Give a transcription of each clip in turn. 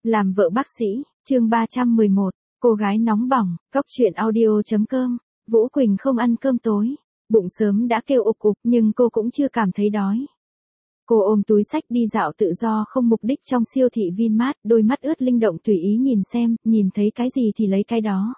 Làm vợ bác sĩ, chương 311, cô gái nóng bỏng, cóc truyện audio.com, Vũ Quỳnh không ăn cơm tối. Bụng sớm đã kêu ục ục nhưng cô cũng chưa cảm thấy đói. Cô ôm túi xách đi dạo tự do không mục đích trong siêu thị Vinmart, đôi mắt ướt linh động tùy ý nhìn xem, nhìn thấy cái gì thì lấy cái đó.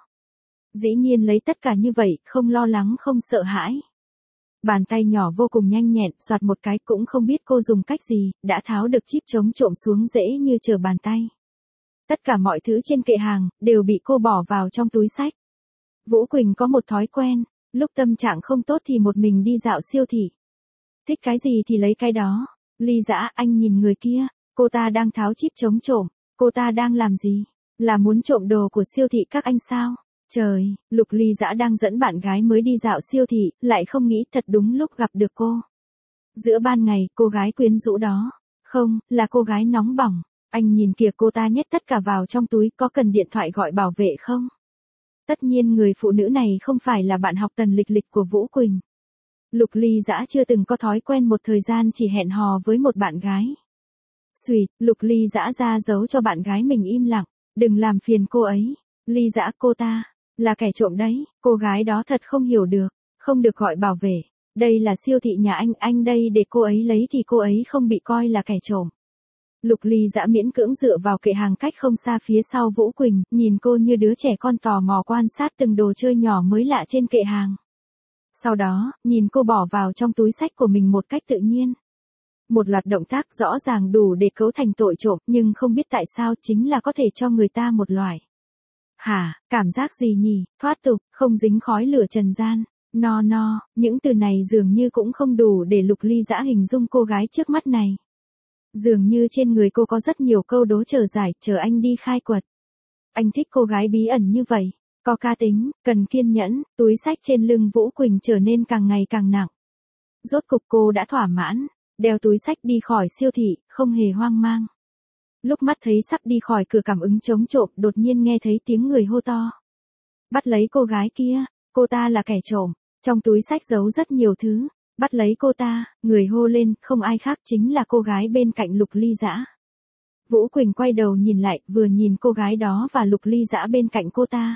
Dĩ nhiên lấy tất cả như vậy, không lo lắng không sợ hãi. Bàn tay nhỏ vô cùng nhanh nhẹn, xoạt một cái cũng không biết cô dùng cách gì, đã tháo được chip chống trộm xuống dễ như trở bàn tay. Tất cả mọi thứ trên kệ hàng, đều bị cô bỏ vào trong túi xách. Vũ Quỳnh có một thói quen, lúc tâm trạng không tốt thì một mình đi dạo siêu thị. Thích cái gì thì lấy cái đó. Ly Dã, anh nhìn người kia, cô ta đang tháo chip chống trộm, cô ta đang làm gì? Là muốn trộm đồ của siêu thị các anh sao? Trời, Lục Ly Dã đang dẫn bạn gái mới đi dạo siêu thị, lại không nghĩ thật đúng lúc gặp được cô. Giữa ban ngày, cô gái quyến rũ đó. Không, là cô gái nóng bỏng. Anh nhìn kìa, cô ta nhét tất cả vào trong túi, có cần điện thoại gọi bảo vệ không? Tất nhiên người phụ nữ này không phải là bạn học tần lịch của Vũ Quỳnh. Lục Ly Dã chưa từng có thói quen một thời gian chỉ hẹn hò với một bạn gái. Xùi, Lục Ly Dã ra dấu cho bạn gái mình im lặng, đừng làm phiền cô ấy. Ly Dã, cô ta là kẻ trộm đấy. Cô gái đó thật không hiểu được, không được gọi bảo vệ. Đây là siêu thị nhà anh đây để cô ấy lấy thì cô ấy không bị coi là kẻ trộm. Lục Ly Dã miễn cưỡng dựa vào kệ hàng cách không xa phía sau Vũ Quỳnh, nhìn cô như đứa trẻ con tò mò quan sát từng đồ chơi nhỏ mới lạ trên kệ hàng. Sau đó, nhìn cô bỏ vào trong túi xách của mình một cách tự nhiên. Một loạt động tác rõ ràng đủ để cấu thành tội trộm, nhưng không biết tại sao chính là có thể cho người ta một loại. Hả, cảm giác gì nhỉ, thoát tục, không dính khói lửa trần gian. No, những từ này dường như cũng không đủ để Lục Ly Dã hình dung cô gái trước mắt này. Dường như trên người cô có rất nhiều câu đố chờ giải, chờ anh đi khai quật. Anh thích cô gái bí ẩn như vậy, có cá tính, cần kiên nhẫn. Túi xách trên lưng Vũ Quỳnh trở nên càng ngày càng nặng. Rốt cục cô đã thỏa mãn, đeo túi xách đi khỏi siêu thị, không hề hoang mang. Lúc mắt thấy sắp đi khỏi cửa cảm ứng chống trộm, đột nhiên nghe thấy tiếng người hô to. Bắt lấy cô gái kia, cô ta là kẻ trộm, trong túi xách giấu rất nhiều thứ. Bắt lấy cô ta, người hô lên, không ai khác chính là cô gái bên cạnh Lục Ly Dã. Vũ Quỳnh quay đầu nhìn lại, vừa nhìn cô gái đó và Lục Ly Dã bên cạnh cô ta.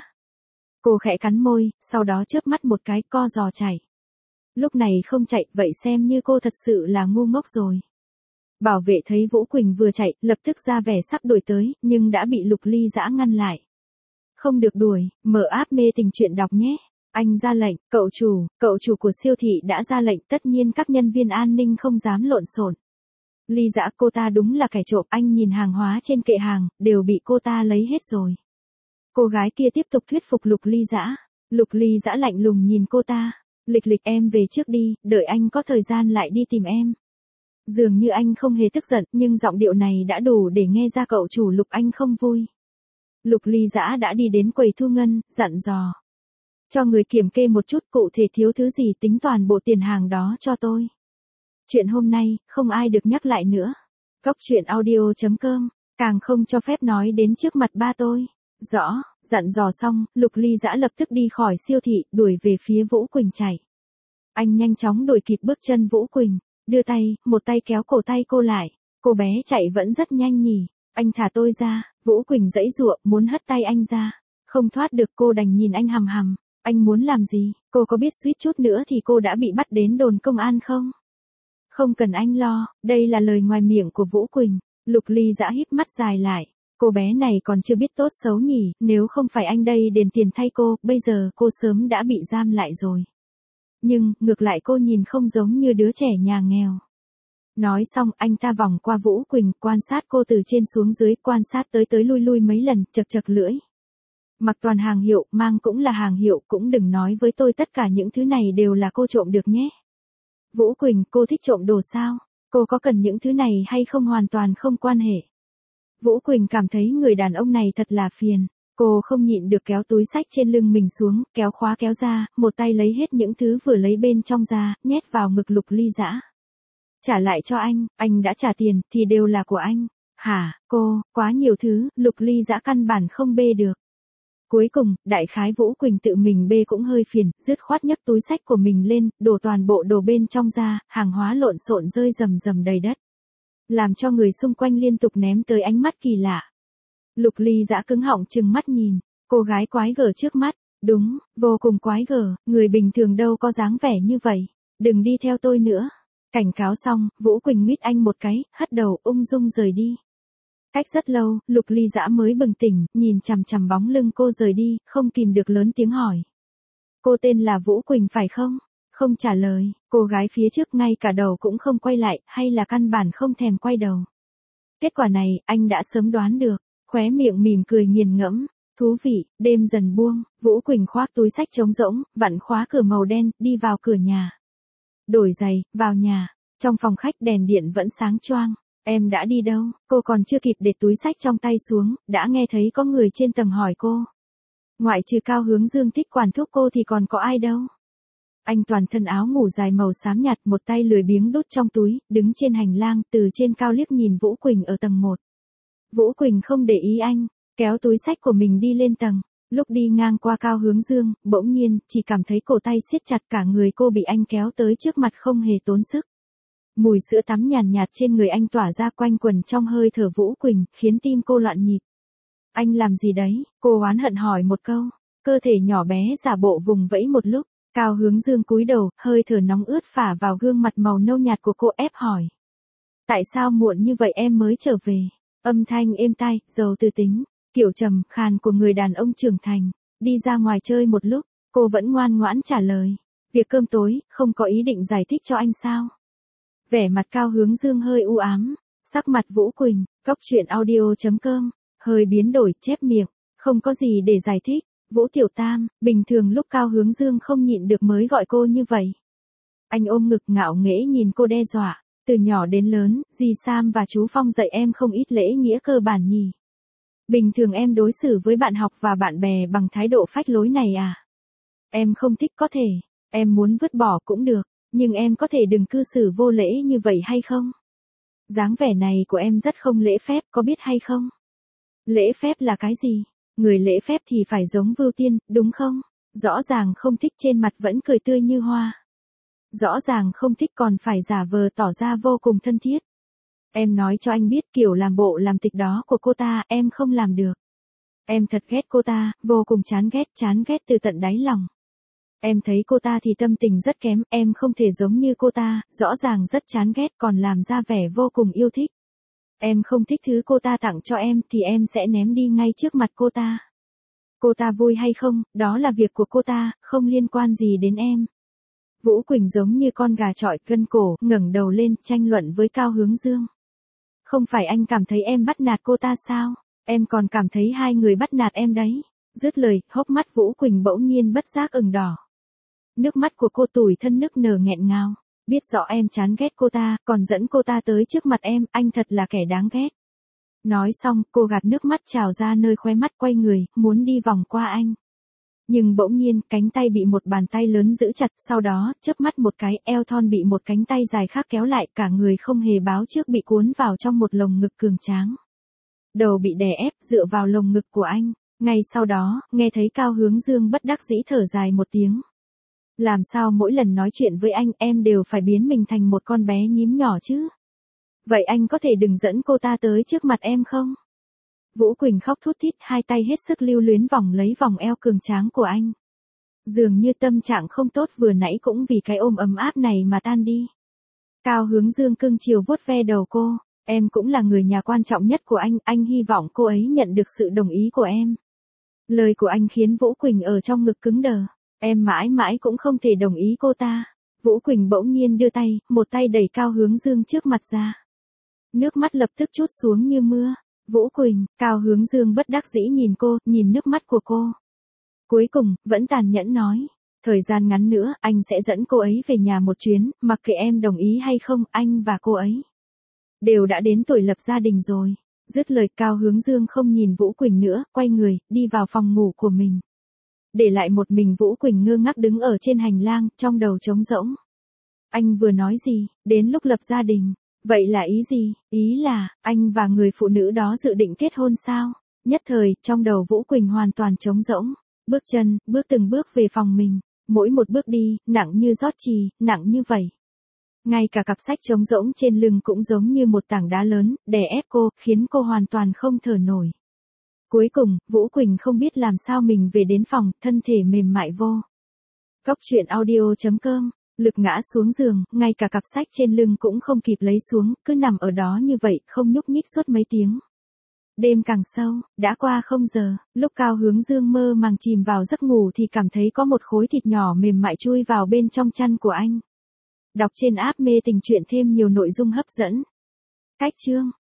Cô khẽ cắn môi, sau đó chớp mắt một cái, co giò chạy. Lúc này không chạy, vậy xem như cô thật sự là ngu ngốc rồi. Bảo vệ thấy Vũ Quỳnh vừa chạy, lập tức ra vẻ sắp đuổi tới, nhưng đã bị Lục Ly Dã ngăn lại. Không được đuổi, mở app mê tình truyện đọc nhé. Anh ra lệnh, cậu chủ của siêu thị đã ra lệnh, tất nhiên các nhân viên an ninh không dám lộn xộn. Ly Dã, cô ta đúng là kẻ trộm, anh nhìn hàng hóa trên kệ hàng, đều bị cô ta lấy hết rồi. Cô gái kia tiếp tục thuyết phục Lục Ly Dã. Lục Ly Dã lạnh lùng nhìn cô ta. Lịch em về trước đi, đợi anh có thời gian lại đi tìm em. Dường như anh không hề tức giận, nhưng giọng điệu này đã đủ để nghe ra cậu chủ Lục anh không vui. Lục Ly Dã đã đi đến quầy thu ngân, dặn dò. Cho người kiểm kê một chút, cụ thể thiếu thứ gì tính toàn bộ tiền hàng đó cho tôi. Chuyện hôm nay, không ai được nhắc lại nữa. Cóc truyện audio.com, càng không cho phép nói đến trước mặt ba tôi. Rõ, dặn dò xong, Lục Ly Dã lập tức đi khỏi siêu thị, đuổi về phía Vũ Quỳnh chạy. Anh nhanh chóng đuổi kịp bước chân Vũ Quỳnh, đưa tay, một tay kéo cổ tay cô lại. Cô bé chạy vẫn rất nhanh nhỉ. Anh thả tôi ra. Vũ Quỳnh giãy giụa, muốn hất tay anh ra. Không thoát được, cô đành nhìn anh hằm hằm. Anh muốn làm gì? Cô có biết suýt chút nữa thì cô đã bị bắt đến đồn công an không? Không cần anh lo, đây là lời ngoài miệng của Vũ Quỳnh. Lục Ly Dã híp mắt dài lại. Cô bé này còn chưa biết tốt xấu nhỉ, nếu không phải anh đây đền tiền thay cô, bây giờ cô sớm đã bị giam lại rồi. Nhưng, ngược lại cô nhìn không giống như đứa trẻ nhà nghèo. Nói xong, anh ta vòng qua Vũ Quỳnh, quan sát cô từ trên xuống dưới, quan sát tới lui mấy lần, chật lưỡi. Mặc toàn hàng hiệu, mang cũng là hàng hiệu, cũng đừng nói với tôi tất cả những thứ này đều là cô trộm được nhé. Vũ Quỳnh, cô thích trộm đồ sao? Cô có cần những thứ này hay không hoàn toàn không quan hệ. Vũ Quỳnh cảm thấy người đàn ông này thật là phiền. Cô không nhịn được kéo túi xách trên lưng mình xuống, kéo khóa kéo ra, một tay lấy hết những thứ vừa lấy bên trong ra, nhét vào ngực Lục Ly Dã. Trả lại cho anh đã trả tiền, thì đều là của anh. Hả, cô, quá nhiều thứ, Lục Ly Dã căn bản không bê được. Cuối cùng, đại khái Vũ Quỳnh tự mình bê cũng hơi phiền, dứt khoát nhấc túi xách của mình lên, đổ toàn bộ đồ bên trong ra, hàng hóa lộn xộn rơi rầm rầm đầy đất. Làm cho người xung quanh liên tục ném tới ánh mắt kỳ lạ. Lục Ly Dã cứng họng trừng mắt nhìn, cô gái quái gở trước mắt, đúng, vô cùng quái gở, người bình thường đâu có dáng vẻ như vậy, đừng đi theo tôi nữa. Cảnh cáo xong, Vũ Quỳnh mít anh một cái, hất đầu ung dung rời đi. Cách rất lâu, Lục Ly Dã mới bừng tỉnh, nhìn chằm chằm bóng lưng cô rời đi, không kìm được lớn tiếng hỏi. Cô tên là Vũ Quỳnh phải không? Không trả lời, cô gái phía trước ngay cả đầu cũng không quay lại, hay là căn bản không thèm quay đầu. Kết quả này, anh đã sớm đoán được, khóe miệng mỉm cười nghiền ngẫm. Thú vị, đêm dần buông, Vũ Quỳnh khoác túi xách trống rỗng, vặn khóa cửa màu đen, đi vào cửa nhà. Đổi giày, vào nhà, trong phòng khách đèn điện vẫn sáng choang. Em đã đi đâu? Cô còn chưa kịp để túi xách trong tay xuống, đã nghe thấy có người trên tầng hỏi cô. Ngoại trừ Cao Hướng Dương thích quản thúc cô thì còn có ai đâu. Anh toàn thân áo ngủ dài màu xám nhạt, một tay lười biếng đút trong túi, đứng trên hành lang, từ trên cao liếc nhìn Vũ Quỳnh ở tầng 1. Vũ Quỳnh không để ý anh, kéo túi xách của mình đi lên tầng. Lúc đi ngang qua Cao Hướng Dương, bỗng nhiên, chỉ cảm thấy cổ tay siết chặt, cả người cô bị anh kéo tới trước mặt không hề tốn sức. Mùi sữa tắm nhàn nhạt trên người anh tỏa ra quanh quần trong hơi thở Vũ Quỳnh, khiến tim cô loạn nhịp. Anh làm gì đấy? Cô oán hận hỏi một câu. Cơ thể nhỏ bé giả bộ vùng vẫy một lúc. Cao Hướng Dương cúi đầu, hơi thở nóng ướt phả vào gương mặt màu nâu nhạt của cô, ép hỏi. Tại sao muộn như vậy em mới trở về? Âm thanh êm tai, giàu tư tính, kiểu trầm khàn của người đàn ông trưởng thành. Đi ra ngoài chơi một lúc, cô vẫn ngoan ngoãn trả lời. Việc cơm tối, không có ý định giải thích cho anh sao? Vẻ mặt Cao Hướng Dương hơi u ám, sắc mặt Vũ Quỳnh, coctruyện.audio.com, hơi biến đổi, chép miệng, không có gì để giải thích. Vũ Tiểu Tam, bình thường lúc Cao Hướng Dương không nhịn được mới gọi cô như vậy. Anh ôm ngực ngạo nghễ nhìn cô đe dọa, từ nhỏ đến lớn, dì Sam và chú Phong dạy em không ít lễ nghĩa cơ bản nhỉ. Bình thường em đối xử với bạn học và bạn bè bằng thái độ phách lối này à? Em không thích có thể, em muốn vứt bỏ cũng được, nhưng em có thể đừng cư xử vô lễ như vậy hay không? Dáng vẻ này của em rất không lễ phép, có biết hay không? Lễ phép là cái gì? Người lễ phép thì phải giống Vưu Tiên, đúng không? Rõ ràng không thích trên mặt vẫn cười tươi như hoa. Rõ ràng không thích còn phải giả vờ tỏ ra vô cùng thân thiết. Em nói cho anh biết kiểu làm bộ làm tịch đó của cô ta, em không làm được. Em thật ghét cô ta, vô cùng chán ghét từ tận đáy lòng. Em thấy cô ta thì tâm tình rất kém, em không thể giống như cô ta, rõ ràng rất chán ghét còn làm ra vẻ vô cùng yêu thích. Em không thích thứ cô ta tặng cho em thì em sẽ ném đi ngay trước mặt cô ta. Cô ta vui hay không, đó là việc của cô ta, không liên quan gì đến em. Vũ Quỳnh giống như con gà chọi gân cổ, ngẩng đầu lên, tranh luận với Cao Hướng Dương. Không phải anh cảm thấy em bắt nạt cô ta sao? Em còn cảm thấy hai người bắt nạt em đấy. Dứt lời, hốc mắt Vũ Quỳnh bỗng nhiên bất giác ửng đỏ. Nước mắt của cô tủi thân nức nở nghẹn ngào. Biết rõ em chán ghét cô ta, còn dẫn cô ta tới trước mặt em, anh thật là kẻ đáng ghét. Nói xong, cô gạt nước mắt trào ra nơi khóe mắt, quay người, muốn đi vòng qua anh. Nhưng bỗng nhiên, cánh tay bị một bàn tay lớn giữ chặt, sau đó, chớp mắt một cái, eo thon bị một cánh tay dài khác kéo lại, cả người không hề báo trước bị cuốn vào trong một lồng ngực cường tráng. Đầu bị đè ép, dựa vào lồng ngực của anh. Ngay sau đó, nghe thấy Cao Hướng Dương bất đắc dĩ thở dài một tiếng. Làm sao mỗi lần nói chuyện với anh em đều phải biến mình thành một con bé nhím nhỏ chứ? Vậy anh có thể đừng dẫn cô ta tới trước mặt em không? Vũ Quỳnh khóc thút thít, hai tay hết sức lưu luyến vòng lấy vòng eo cường tráng của anh. Dường như tâm trạng không tốt vừa nãy cũng vì cái ôm ấm áp này mà tan đi. Cao Hướng Dương cưng chiều vuốt ve đầu cô. Em cũng là người nhà quan trọng nhất của anh hy vọng cô ấy nhận được sự đồng ý của em. Lời của anh khiến Vũ Quỳnh ở trong ngực cứng đờ. Em mãi mãi cũng không thể đồng ý cô ta. Vũ Quỳnh bỗng nhiên đưa tay, một tay đẩy Cao Hướng Dương trước mặt ra. Nước mắt lập tức trút xuống như mưa. Vũ Quỳnh, Cao Hướng Dương bất đắc dĩ nhìn cô, nhìn nước mắt của cô. Cuối cùng, vẫn tàn nhẫn nói. Thời gian ngắn nữa, anh sẽ dẫn cô ấy về nhà một chuyến, mặc kệ em đồng ý hay không, anh và cô ấy đều đã đến tuổi lập gia đình rồi. Dứt lời, Cao Hướng Dương không nhìn Vũ Quỳnh nữa, quay người, đi vào phòng ngủ của mình. Để lại một mình Vũ Quỳnh ngơ ngác đứng ở trên hành lang, trong đầu trống rỗng. Anh vừa nói gì, đến lúc lập gia đình, vậy là ý gì? Ý là, anh và người phụ nữ đó dự định kết hôn sao? Nhất thời, trong đầu Vũ Quỳnh hoàn toàn trống rỗng. Bước chân, bước từng bước về phòng mình, mỗi một bước đi, nặng như rót chì, nặng như vậy. Ngay cả cặp sách trống rỗng trên lưng cũng giống như một tảng đá lớn, đè ép cô, khiến cô hoàn toàn không thở nổi. Cuối cùng, Vũ Quỳnh không biết làm sao mình về đến phòng, thân thể mềm mại vô. Cốc truyện audio.com, Lực ngã xuống giường, ngay cả cặp sách trên lưng cũng không kịp lấy xuống, cứ nằm ở đó như vậy, không nhúc nhích suốt mấy tiếng. Đêm càng sâu, đã qua 0 giờ, lúc Cao Hướng Dương mơ màng chìm vào giấc ngủ thì cảm thấy có một khối thịt nhỏ mềm mại chui vào bên trong chăn của anh. Đọc trên app Mê Tình Truyện thêm nhiều nội dung hấp dẫn. Cách chương